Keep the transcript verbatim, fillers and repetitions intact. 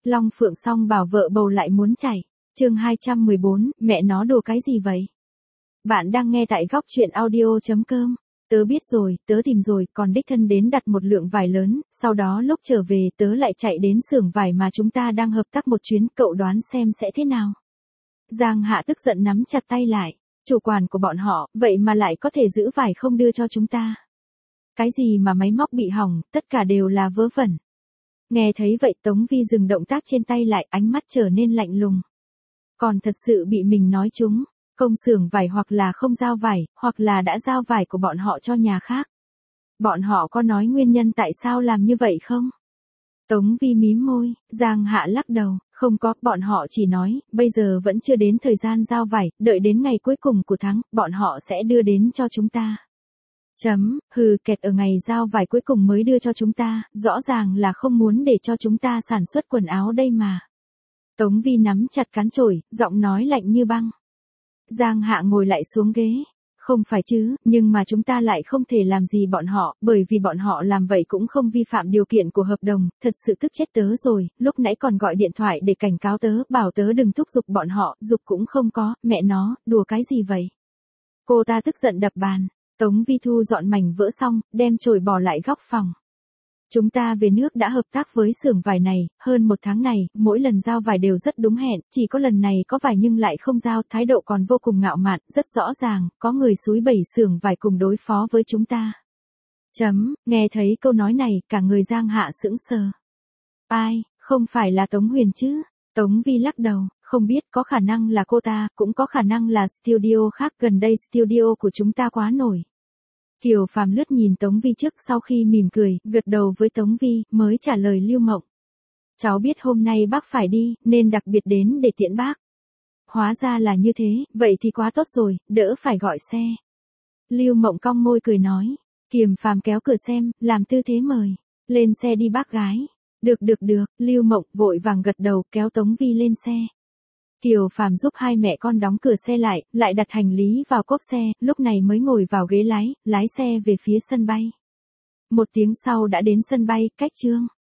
Long Phượng Song bảo vợ bầu lại muốn chảy. Chương hai trăm mười bốn, mẹ nó đùa cái gì vậy? Bạn đang nghe tại góc truyện audio chấm com. Tớ biết rồi, tớ tìm rồi, còn đích thân đến đặt một lượng vải lớn, sau đó lúc trở về tớ lại chạy đến xưởng vải mà chúng ta đang hợp tác một chuyến, cậu đoán xem sẽ thế nào? Giang Hạ tức giận nắm chặt tay lại, chủ quản của bọn họ, vậy mà lại có thể giữ vải không đưa cho chúng ta. Cái gì mà máy móc bị hỏng, tất cả đều là vớ vẩn. Nghe thấy vậy Tống Vi dừng động tác trên tay lại, ánh mắt trở nên lạnh lùng. Còn thật sự bị mình nói trúng, công xưởng vải hoặc là không giao vải, hoặc là đã giao vải của bọn họ cho nhà khác. Bọn họ có nói nguyên nhân tại sao làm như vậy không? Tống Vi mím môi, Giang Hạ lắc đầu, không có, bọn họ chỉ nói, bây giờ vẫn chưa đến thời gian giao vải, đợi đến ngày cuối cùng của tháng, bọn họ sẽ đưa đến cho chúng ta. Chấm, hừ, kẹt ở ngày giao vải cuối cùng mới đưa cho chúng ta, rõ ràng là không muốn để cho chúng ta sản xuất quần áo đây mà. Tống Vi nắm chặt cán chổi, giọng nói lạnh như băng. Giang Hạ ngồi lại xuống ghế. Không phải chứ, nhưng mà chúng ta lại không thể làm gì bọn họ, bởi vì bọn họ làm vậy cũng không vi phạm điều kiện của hợp đồng, thật sự tức chết tớ rồi, lúc nãy còn gọi điện thoại để cảnh cáo tớ, bảo tớ đừng thúc giục bọn họ, giục cũng không có, mẹ nó, đùa cái gì vậy? Cô ta tức giận đập bàn. Tống Vi thu dọn mảnh vỡ xong, đem chổi bỏ lại góc phòng. Chúng ta về nước đã hợp tác với xưởng vải này, hơn một tháng này, mỗi lần giao vải đều rất đúng hẹn, chỉ có lần này có vải nhưng lại không giao, thái độ còn vô cùng ngạo mạn, rất rõ ràng, có người xúi bẩy xưởng vải cùng đối phó với chúng ta. Chấm, nghe thấy câu nói này, cả người Giang Hạ sững sờ. Ai, không phải là Tống Huyền chứ? Tống Vi lắc đầu, không biết, có khả năng là cô ta, cũng có khả năng là studio khác, gần đây studio của chúng ta quá nổi. Kiều Phàm lướt nhìn Tống Vi trước sau khi mỉm cười, gật đầu với Tống Vi, mới trả lời Lưu Mộng. Cháu biết hôm nay bác phải đi, nên đặc biệt đến để tiễn bác. Hóa ra là như thế, vậy thì quá tốt rồi, đỡ phải gọi xe. Lưu Mộng cong môi cười nói. Kiều Phàm kéo cửa xem, làm tư thế mời. Lên xe đi bác gái. Được được được, Lưu Mộng vội vàng gật đầu kéo Tống Vi lên xe. Kiều Phàm giúp hai mẹ con đóng cửa xe lại, lại đặt hành lý vào cốp xe, lúc này mới ngồi vào ghế lái, lái xe về phía sân bay. Một tiếng sau đã đến sân bay, cách Trương